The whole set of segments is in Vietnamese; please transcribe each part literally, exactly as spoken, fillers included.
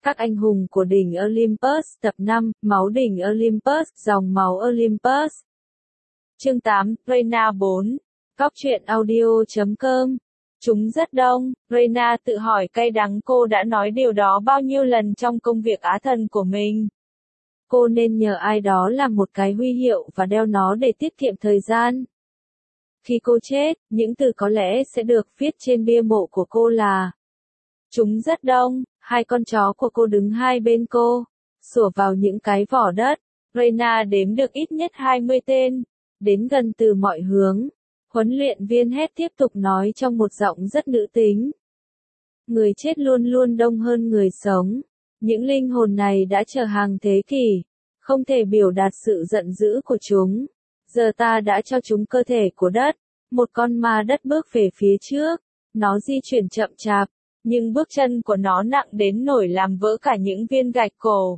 Các anh hùng của đỉnh Olympus tập năm, máu đỉnh Olympus, dòng máu Olympus. Chương tám, Reyna bốn. Cóc truyện audio chấm com. Chúng rất đông, Reyna tự hỏi cay đắng cô đã nói điều đó bao nhiêu lần trong công việc á thần của mình. Cô nên nhờ ai đó làm một cái huy hiệu và đeo nó để tiết kiệm thời gian. Khi cô chết, những từ có lẽ sẽ được viết trên bia mộ của cô là: chúng rất đông, hai con chó của cô đứng hai bên cô, sủa vào những cái vỏ đất. Reyna đếm được ít nhất hai mươi tên, đến gần từ mọi hướng. Huấn luyện viên hét tiếp tục nói trong một giọng rất nữ tính. Người chết luôn luôn đông hơn người sống. Những linh hồn này đã chờ hàng thế kỷ, không thể biểu đạt sự giận dữ của chúng. Giờ ta đã cho chúng cơ thể của đất. Một con ma đất bước về phía trước. Nó di chuyển chậm chạp, nhưng bước chân của nó nặng đến nỗi làm vỡ cả những viên gạch cổ.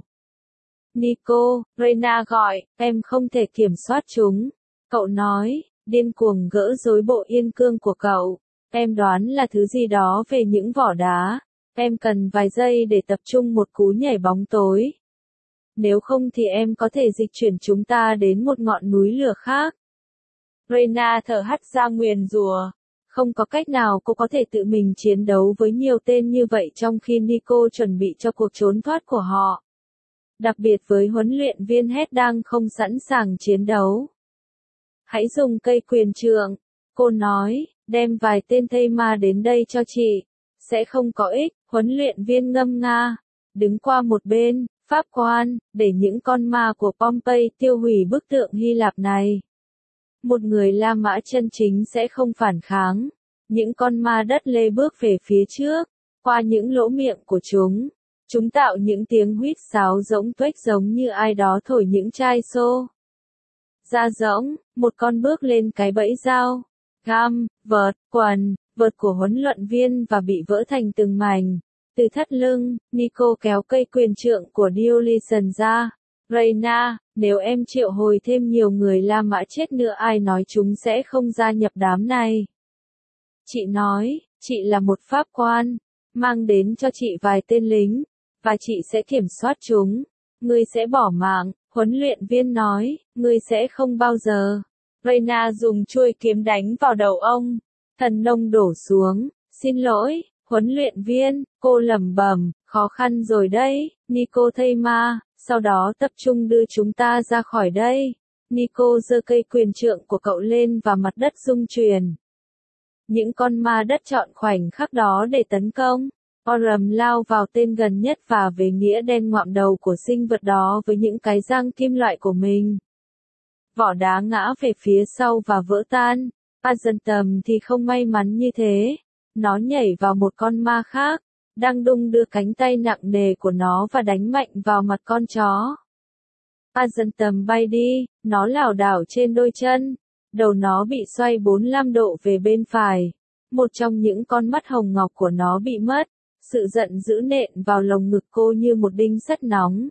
Nico, Reyna gọi, em không thể kiểm soát chúng. Cậu nói, điên cuồng gỡ rối bộ yên cương của cậu. Em đoán là thứ gì đó về những vỏ đá. Em cần vài giây để tập trung một cú nhảy bóng tối. Nếu không thì em có thể dịch chuyển chúng ta đến một ngọn núi lửa khác. Reyna thở hắt ra nguyền rủa. Không có cách nào cô có thể tự mình chiến đấu với nhiều tên như vậy trong khi Nico chuẩn bị cho cuộc trốn thoát của họ. Đặc biệt với huấn luyện viên hét đang không sẵn sàng chiến đấu. Hãy dùng cây quyền trượng, cô nói, đem vài tên thây ma đến đây cho chị. Sẽ không có ích, huấn luyện viên ngâm nga. Đứng qua một bên, pháp quan, để những con ma của Pompey tiêu hủy bức tượng Hy Lạp này. Một người La Mã chân chính sẽ không phản kháng. Những con ma đất lê bước về phía trước, qua những lỗ miệng của chúng. Chúng tạo những tiếng huýt sáo rỗng tuếch giống như ai đó thổi những chai xô. Ra rỗng, một con bước lên cái bẫy dao, găm, vợt, quần, vợt của huấn luyện viên và bị vỡ thành từng mảnh. Từ thắt lưng, Nico kéo cây quyền trượng của Dionysian ra. Reyna, nếu em triệu hồi thêm nhiều người La Mã chết nữa ai nói chúng sẽ không gia nhập đám này. Chị nói, chị là một pháp quan, mang đến cho chị vài tên lính, và chị sẽ kiểm soát chúng. Ngươi sẽ bỏ mạng, huấn luyện viên nói, ngươi sẽ không bao giờ. Reyna dùng chuôi kiếm đánh vào đầu ông. Thần nông đổ xuống, xin lỗi, huấn luyện viên, cô lẩm bẩm, khó khăn rồi đấy, Nico thây ma, sau đó tập trung đưa chúng ta ra khỏi đây. Nico giơ cây quyền trượng của cậu lên và mặt đất rung chuyển. Những con ma đất chọn khoảnh khắc đó để tấn công. Oram lao vào tên gần nhất và về nghĩa đen ngoạm đầu của sinh vật đó với những cái răng kim loại của mình. Vỏ đá ngã về phía sau và vỡ tan. Azentum thì không may mắn như thế. Nó nhảy vào một con ma khác, đang đung đưa cánh tay nặng nề của nó và đánh mạnh vào mặt con chó. Azentum bay đi, nó lảo đảo trên đôi chân. Đầu nó bị xoay bốn mươi lăm độ về bên phải. Một trong những con mắt hồng ngọc của nó bị mất. Sự giận dữ nện vào lồng ngực cô như một đinh sắt nóng.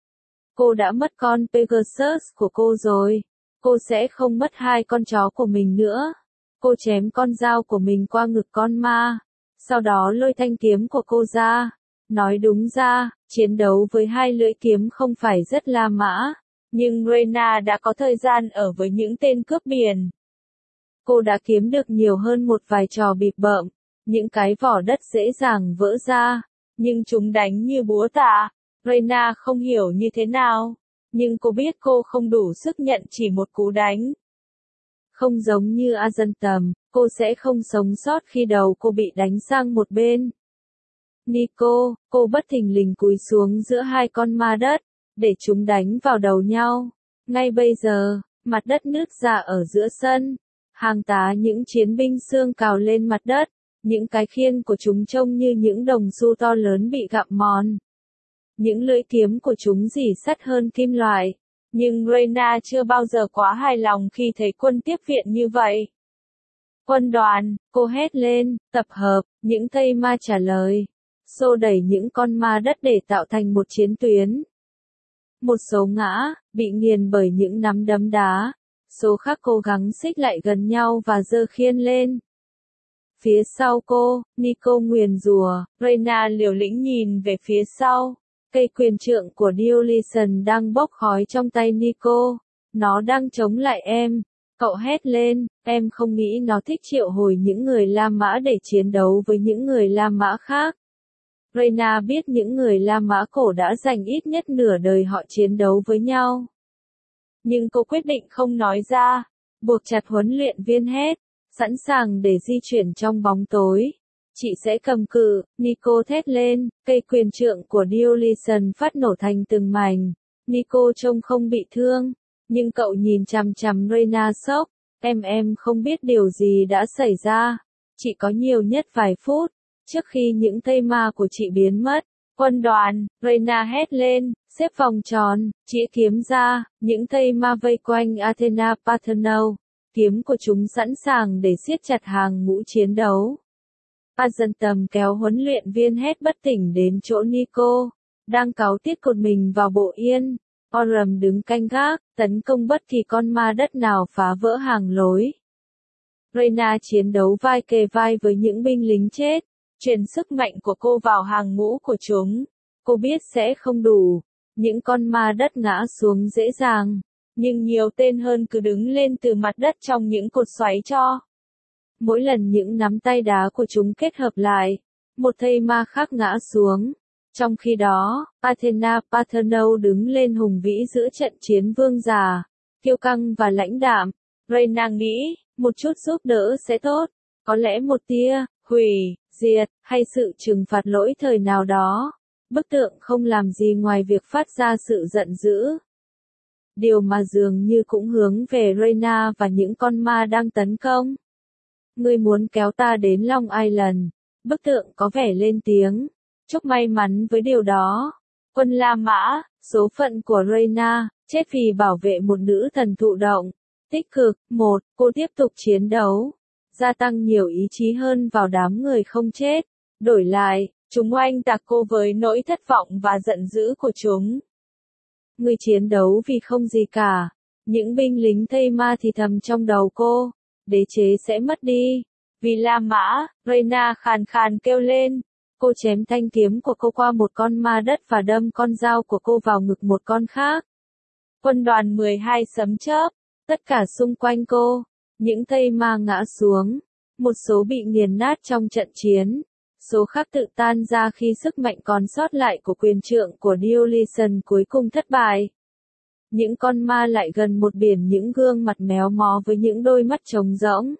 Cô đã mất con Pegasus của cô rồi. Cô sẽ không mất hai con chó của mình nữa. Cô chém con dao của mình qua ngực con ma. Sau đó lôi thanh kiếm của cô ra. Nói đúng ra, chiến đấu với hai lưỡi kiếm không phải rất La Mã. Nhưng Reyna đã có thời gian ở với những tên cướp biển. Cô đã kiếm được nhiều hơn một vài trò bịp bợm. Những cái vỏ đất dễ dàng vỡ ra. Nhưng chúng đánh như búa tạ. Reyna không hiểu như thế nào. Nhưng cô biết cô không đủ sức nhận chỉ một cú đánh. Không giống như Azentum, cô sẽ không sống sót khi đầu cô bị đánh sang một bên. Nico, cô bất thình lình cúi xuống giữa hai con ma đất, để chúng đánh vào đầu nhau. Ngay bây giờ, mặt đất nứt ra ở giữa sân. Hàng tá những chiến binh xương cào lên mặt đất. Những cái khiên của chúng trông như những đồng xu to lớn bị gặm mòn. Những lưỡi kiếm của chúng rỉ sắt hơn kim loại. Nhưng Reyna chưa bao giờ quá hài lòng khi thấy quân tiếp viện như vậy. Quân đoàn, cô hét lên, tập hợp, những thây ma trả lời. Xô đẩy những con ma đất để tạo thành một chiến tuyến. Một số ngã, bị nghiền bởi những nắm đấm đá. Số khác cố gắng xích lại gần nhau và giơ khiên lên. Phía sau cô, Nico nguyền rủa, Reyna liều lĩnh nhìn về phía sau. Cây quyền trượng của Dionysian đang bốc khói trong tay Nico. Nó đang chống lại em. Cậu hét lên, em không nghĩ nó thích triệu hồi những người La Mã để chiến đấu với những người La Mã khác. Reyna biết những người La Mã cổ đã dành ít nhất nửa đời họ chiến đấu với nhau. Nhưng cô quyết định không nói ra, buộc chặt huấn luyện viên hét, sẵn sàng để di chuyển trong bóng tối. Chị sẽ cầm cự, Nico thét lên, cây quyền trượng của Dionysian phát nổ thành từng mảnh. Nico trông không bị thương, nhưng cậu nhìn chằm chằm Reyna sốc, em em không biết điều gì đã xảy ra. Chỉ có nhiều nhất vài phút, trước khi những thây ma của chị biến mất. Quân đoàn, Reyna hét lên, xếp vòng tròn, chĩa kiếm ra, những thây ma vây quanh Athena Parthenou. Kiếm của chúng sẵn sàng để siết chặt hàng ngũ chiến đấu. Agentum kéo huấn luyện viên hét bất tỉnh đến chỗ Nico, đang cáu tiết cột mình vào bộ yên. Oram đứng canh gác, tấn công bất kỳ con ma đất nào phá vỡ hàng lối. Reyna chiến đấu vai kề vai với những binh lính chết, truyền sức mạnh của cô vào hàng ngũ của chúng. Cô biết sẽ không đủ, những con ma đất ngã xuống dễ dàng, nhưng nhiều tên hơn cứ đứng lên từ mặt đất trong những cột xoáy cho. Mỗi lần những nắm tay đá của chúng kết hợp lại, một thây ma khác ngã xuống. Trong khi đó, Athena Parthenou đứng lên hùng vĩ giữa trận chiến vương giả, kiêu căng và lãnh đạm. Reyna nghĩ, một chút giúp đỡ sẽ tốt, có lẽ một tia, hủy, diệt, hay sự trừng phạt lỗi thời nào đó. Bức tượng không làm gì ngoài việc phát ra sự giận dữ. Điều mà dường như cũng hướng về Reyna và những con ma đang tấn công. Ngươi muốn kéo ta đến Long Island. Bức tượng có vẻ lên tiếng. Chúc may mắn với điều đó. Quân La Mã, số phận của Reyna, chết vì bảo vệ một nữ thần thụ động. Tích cực, một, cô tiếp tục chiến đấu. Gia tăng nhiều ý chí hơn vào đám người không chết. Đổi lại, chúng oanh tạc cô với nỗi thất vọng và giận dữ của chúng. Ngươi chiến đấu vì không gì cả. Những binh lính thây ma thì thầm trong đầu cô. Đế chế sẽ mất đi. Vì La Mã, Reyna khàn khàn kêu lên. Cô chém thanh kiếm của cô qua một con ma đất và đâm con dao của cô vào ngực một con khác. Quân đoàn mười hai sấm chớp, tất cả xung quanh cô, những thây ma ngã xuống, một số bị nghiền nát trong trận chiến, số khác tự tan ra khi sức mạnh còn sót lại của quyền trượng của Dionysian cuối cùng thất bại. Những con ma lại gần một biển những gương mặt méo mó với những đôi mắt trống rỗng.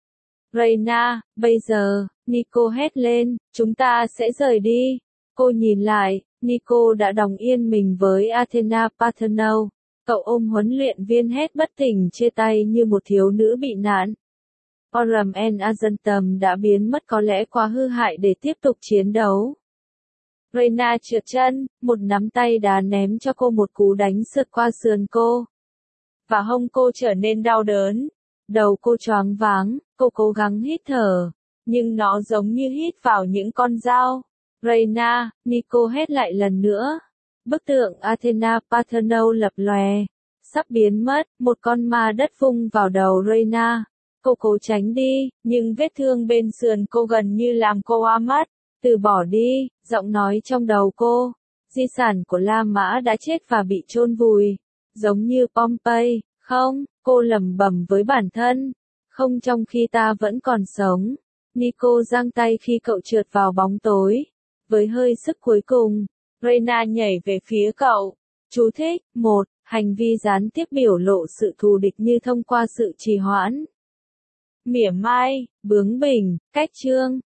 Reyna, bây giờ, Nico hét lên, chúng ta sẽ rời đi. Cô nhìn lại, Nico đã đồng yên mình với Athena Parthenou. Cậu ôm huấn luyện viên hét bất tỉnh chia tay như một thiếu nữ bị nạn. Oram and Agentum đã biến mất có lẽ quá hư hại để tiếp tục chiến đấu. Reyna trượt chân, một nắm tay đá ném cho cô một cú đánh sượt qua sườn cô. Và hông cô trở nên đau đớn. Đầu cô choáng váng, cô cố gắng hít thở, nhưng nó giống như hít vào những con dao. Reyna, Nico hét lại lần nữa. Bức tượng Athena Parthenou lập lòe, sắp biến mất, một con ma đất vung vào đầu Reyna. Cô cố tránh đi, nhưng vết thương bên sườn cô gần như làm cô hoa mắt. Từ bỏ đi, giọng nói trong đầu cô. Di sản của La Mã đã chết và bị chôn vùi, giống như Pompeii. Không, cô lẩm bẩm với bản thân. Không trong khi ta vẫn còn sống. Nico giang tay khi cậu trượt vào bóng tối. Với hơi sức cuối cùng, Reyna nhảy về phía cậu. Chú thích, một, hành vi gián tiếp biểu lộ sự thù địch như thông qua sự trì hoãn. Mỉa mai, bướng bỉnh, cách chương.